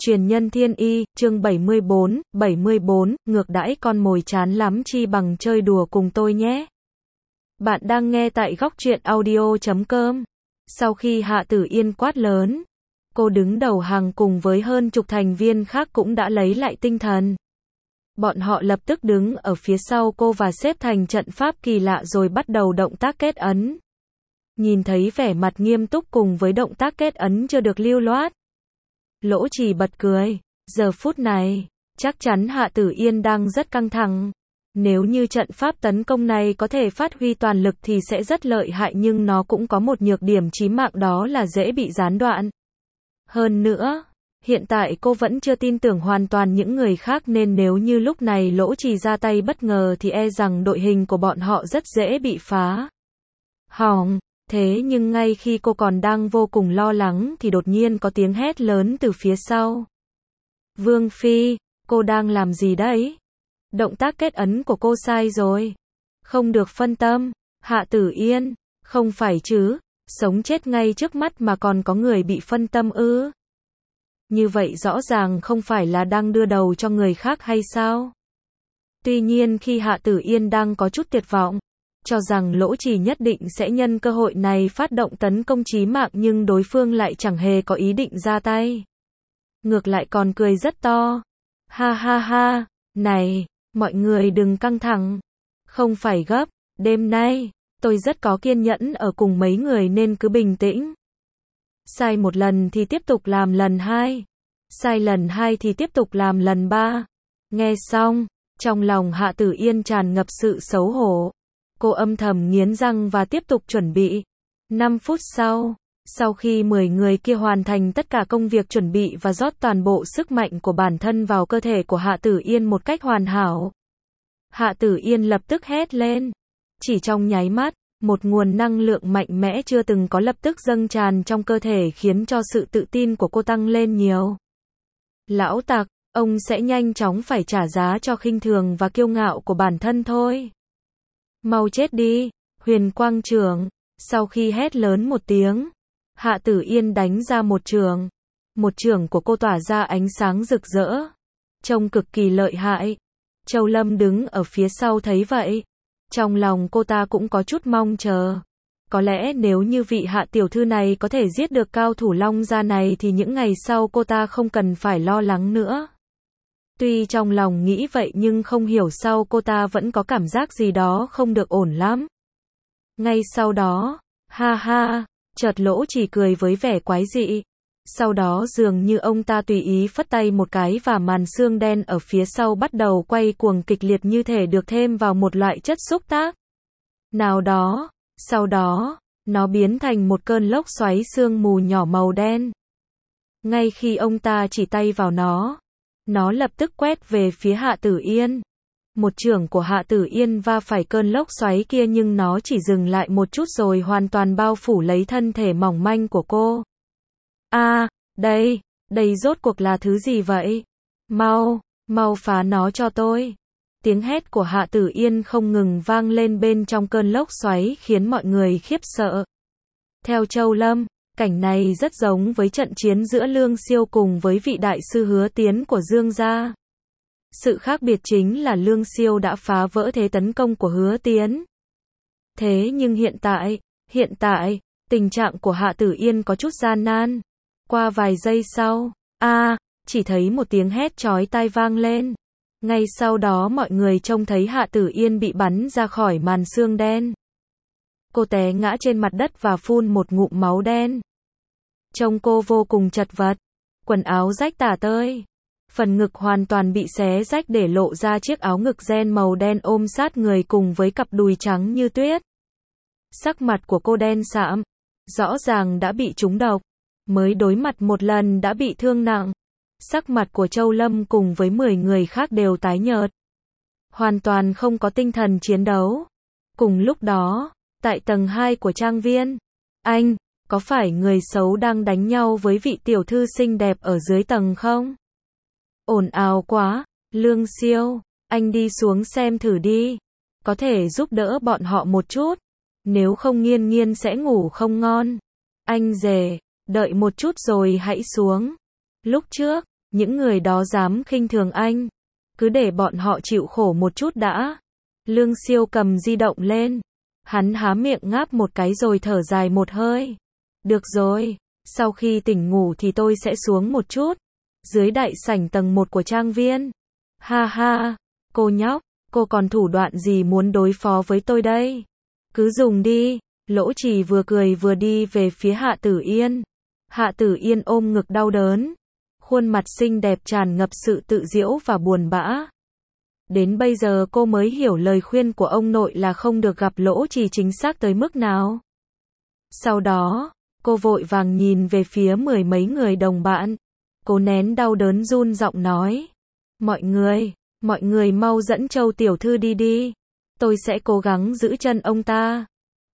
Truyền nhân thiên y, chương 74, ngược đãi con mồi chán lắm chi bằng chơi đùa cùng tôi nhé. Bạn đang nghe tại góc truyện audio.com. Sau khi Hạ Tử Yên quát lớn, cô đứng đầu hàng cùng với hơn chục thành viên khác cũng đã lấy lại tinh thần. Bọn họ lập tức đứng ở phía sau cô và xếp thành trận pháp kỳ lạ rồi bắt đầu động tác kết ấn. Nhìn thấy vẻ mặt nghiêm túc cùng với động tác kết ấn chưa được lưu loát, Lỗ Trì bật cười. Giờ phút này, chắc chắn Hạ Tử Yên đang rất căng thẳng. Nếu như trận pháp tấn công này có thể phát huy toàn lực thì sẽ rất lợi hại, nhưng nó cũng có một nhược điểm chí mạng, đó là dễ bị gián đoạn. Hơn nữa, hiện tại cô vẫn chưa tin tưởng hoàn toàn những người khác, nên nếu như lúc này Lỗ Trì ra tay bất ngờ thì e rằng đội hình của bọn họ rất dễ bị phá hỏng. Thế nhưng ngay khi cô còn đang vô cùng lo lắng thì đột nhiên có tiếng hét lớn từ phía sau. Vương Phi, cô đang làm gì đấy? Động tác kết ấn của cô sai rồi. Không được phân tâm. Hạ Tử Yên, không phải chứ, sống chết ngay trước mắt mà còn có người bị phân tâm ư? Như vậy rõ ràng không phải là đang đưa đầu cho người khác hay sao? Tuy nhiên khi Hạ Tử Yên đang có chút tuyệt vọng, cho rằng Lỗ Trì nhất định sẽ nhân cơ hội này phát động tấn công chí mạng, nhưng đối phương lại chẳng hề có ý định ra tay. Ngược lại còn cười rất to. Ha ha ha, này, mọi người đừng căng thẳng. Không phải gấp, đêm nay, tôi rất có kiên nhẫn ở cùng mấy người nên cứ bình tĩnh. Sai một lần thì tiếp tục làm lần hai. Sai lần hai thì tiếp tục làm lần ba. Nghe xong, trong lòng Hạ Tử Yên tràn ngập sự xấu hổ. Cô âm thầm nghiến răng và tiếp tục chuẩn bị. 5 phút sau khi 10 người kia hoàn thành tất cả công việc chuẩn bị và rót toàn bộ sức mạnh của bản thân vào cơ thể của Hạ Tử Yên một cách hoàn hảo, Hạ Tử Yên lập tức hét lên. Chỉ trong nháy mắt, một nguồn năng lượng mạnh mẽ chưa từng có lập tức dâng tràn trong cơ thể, khiến cho sự tự tin của cô tăng lên nhiều. Lão tặc, ông sẽ nhanh chóng phải trả giá cho khinh thường và kiêu ngạo của bản thân thôi. Mau chết đi, Huyền Quang Trưởng. Sau khi hét lớn một tiếng, Hạ Tử Yên đánh ra một chưởng. Một chưởng của cô tỏa ra ánh sáng rực rỡ, trông cực kỳ lợi hại. Châu Lâm đứng ở phía sau thấy vậy, trong lòng cô ta cũng có chút mong chờ. Có lẽ nếu như vị Hạ tiểu thư này có thể giết được cao thủ Long gia này thì những ngày sau cô ta không cần phải lo lắng nữa. Tuy trong lòng nghĩ vậy nhưng không hiểu sao cô ta vẫn có cảm giác gì đó không được ổn lắm. Ngay sau đó, ha ha, chợt Lỗ Trì cười với vẻ quái dị. Sau đó dường như ông ta tùy ý phất tay một cái và màn xương đen ở phía sau bắt đầu quay cuồng kịch liệt, như thể được thêm vào một loại chất xúc tác nào đó. Sau đó, nó biến thành một cơn lốc xoáy sương mù nhỏ màu đen. Ngay khi ông ta chỉ tay vào nó lập tức quét về phía Hạ Tử Yên. Một chưởng của Hạ Tử Yên va phải cơn lốc xoáy kia, nhưng nó chỉ dừng lại một chút rồi hoàn toàn bao phủ lấy thân thể mỏng manh của cô. Đây rốt cuộc là thứ gì vậy? Mau phá nó cho tôi. Tiếng hét của Hạ Tử Yên không ngừng vang lên bên trong cơn lốc xoáy, khiến mọi người khiếp sợ. Theo Châu Lâm, cảnh này rất giống với trận chiến giữa Lương Siêu cùng với vị đại sư Hứa Tiến của Dương gia. Sự khác biệt chính là Lương Siêu đã phá vỡ thế tấn công của Hứa Tiến. Thế nhưng hiện tại, tình trạng của Hạ Tử Yên có chút gian nan. Qua vài giây sau, chỉ thấy một tiếng hét chói tai vang lên. Ngay sau đó mọi người trông thấy Hạ Tử Yên bị bắn ra khỏi màn xương đen. Cô té ngã trên mặt đất và phun một ngụm máu đen. Trông cô vô cùng chật vật, quần áo rách tả tơi, phần ngực hoàn toàn bị xé rách để lộ ra chiếc áo ngực ren màu đen ôm sát người cùng với cặp đùi trắng như tuyết. Sắc mặt của cô đen sạm, rõ ràng đã bị trúng độc, mới đối mặt một lần đã bị thương nặng. Sắc mặt của Châu Lâm cùng với 10 người khác đều tái nhợt, hoàn toàn không có tinh thần chiến đấu. Cùng lúc đó, tại tầng 2 của trang viên, có phải người xấu đang đánh nhau với vị tiểu thư xinh đẹp ở dưới tầng không? Ồn ào quá, Lương Siêu, anh đi xuống xem thử đi, có thể giúp đỡ bọn họ một chút, nếu không Nghiên Nghiên sẽ ngủ không ngon. Anh rể, đợi một chút rồi hãy xuống. Lúc trước, Những người đó dám khinh thường anh. Cứ để bọn họ chịu khổ một chút đã. Lương Siêu cầm di động lên. Hắn há miệng ngáp một cái rồi thở dài một hơi. Được rồi, sau khi tỉnh ngủ thì tôi sẽ xuống một chút. Dưới đại sảnh tầng 1 của trang viên. Ha ha, cô nhóc, cô còn thủ đoạn gì muốn đối phó với tôi đây? Cứ dùng đi. Lỗ Trì vừa cười vừa đi về phía Hạ Tử Yên. Hạ Tử Yên ôm ngực đau đớn. Khuôn mặt xinh đẹp tràn ngập sự tự giễu và buồn bã. Đến bây giờ cô mới hiểu lời khuyên của ông nội là không được gặp Lỗ Trì chính xác tới mức nào. Sau đó, cô vội vàng nhìn về phía mười mấy người đồng bạn. Cô nén đau đớn run giọng nói. Mọi người mau dẫn Châu tiểu thư đi đi. Tôi sẽ cố gắng giữ chân ông ta.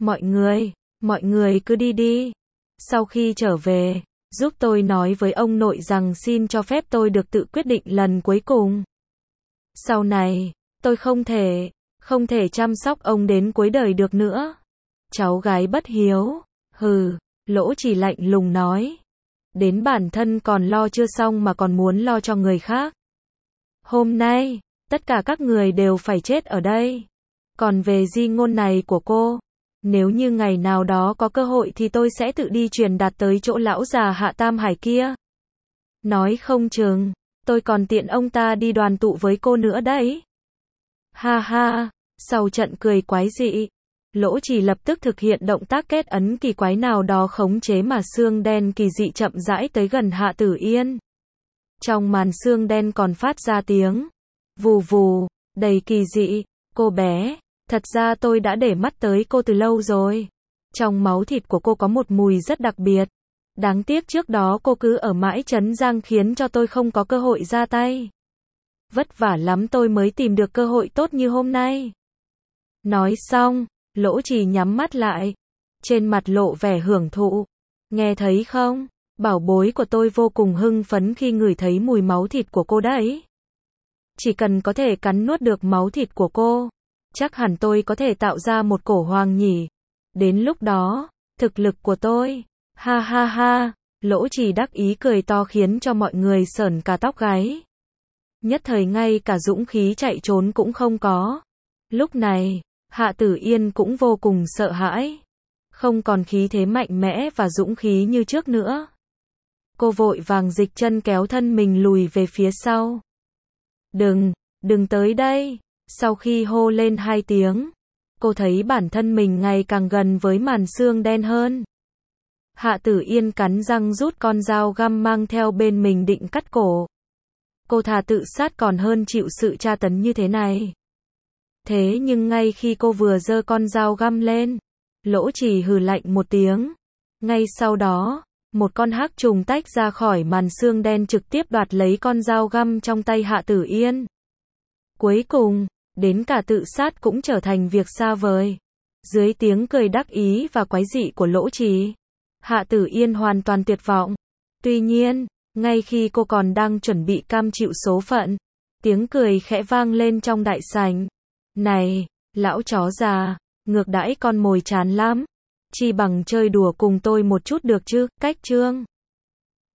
Mọi người cứ đi đi. Sau khi trở về, giúp tôi nói với ông nội rằng xin cho phép tôi được tự quyết định lần cuối cùng. Sau này, tôi không thể chăm sóc ông đến cuối đời được nữa. Cháu gái bất hiếu. Hừ, Lỗ Trì lạnh lùng nói. Đến bản thân còn lo chưa xong mà còn muốn lo cho người khác. Hôm nay, tất cả các người đều phải chết ở đây. Còn về di ngôn này của cô, nếu như ngày nào đó có cơ hội thì tôi sẽ tự đi truyền đạt tới chỗ lão già Hạ Tam Hải kia. Nói không chừng, tôi còn tiện ông ta đi đoàn tụ với cô nữa đấy. Ha ha, sau trận cười quái dị, Lỗ Trì lập tức thực hiện động tác kết ấn kỳ quái nào đó khống chế mà xương đen kỳ dị chậm rãi tới gần Hạ Tử Yên. Trong màn xương đen còn phát ra tiếng vù vù, đầy kỳ dị. Cô bé, thật ra tôi đã để mắt tới cô từ lâu rồi. Trong máu thịt của cô có một mùi rất đặc biệt. Đáng tiếc trước đó cô cứ ở mãi Trấn Giang khiến cho tôi không có cơ hội ra tay. Vất vả lắm tôi mới tìm được cơ hội tốt như hôm nay. Nói xong, Lỗ Trì nhắm mắt lại. Trên mặt lộ vẻ hưởng thụ. Nghe thấy không? Bảo bối của tôi vô cùng hưng phấn khi ngửi thấy mùi máu thịt của cô đấy. Chỉ cần có thể cắn nuốt được máu thịt của cô, chắc hẳn tôi có thể tạo ra một cổ hoàng nhỉ. Đến lúc đó, thực lực của tôi, ha ha ha, Lỗ Trì đắc ý cười to khiến cho mọi người sởn cả tóc gáy. Nhất thời ngay cả dũng khí chạy trốn cũng không có. Lúc này, Hạ Tử Yên cũng vô cùng sợ hãi. Không còn khí thế mạnh mẽ và dũng khí như trước nữa. Cô vội vàng dịch chân kéo thân mình lùi về phía sau. Đừng tới đây. Sau khi hô lên 2 tiếng, cô thấy bản thân mình ngày càng gần với màn xương đen hơn. Hạ Tử Yên cắn răng rút con dao găm mang theo bên mình định cắt cổ. Cô thà tự sát còn hơn chịu sự tra tấn như thế này. Thế nhưng ngay khi cô vừa giơ con dao găm lên, Lỗ Trì hừ lạnh một tiếng. Ngay sau đó, một con hắc trùng tách ra khỏi màn xương đen trực tiếp đoạt lấy con dao găm trong tay Hạ Tử Yên. Cuối cùng, đến cả tự sát cũng trở thành việc xa vời. Dưới tiếng cười đắc ý và quái dị của Lỗ Trì, Hạ Tử Yên hoàn toàn tuyệt vọng. Tuy nhiên, ngay khi cô còn đang chuẩn bị cam chịu số phận, tiếng cười khẽ vang lên trong đại sảnh. Này, lão chó già, ngược đãi con mồi chán lắm. Chi bằng chơi đùa cùng tôi một chút được chứ, cách chương.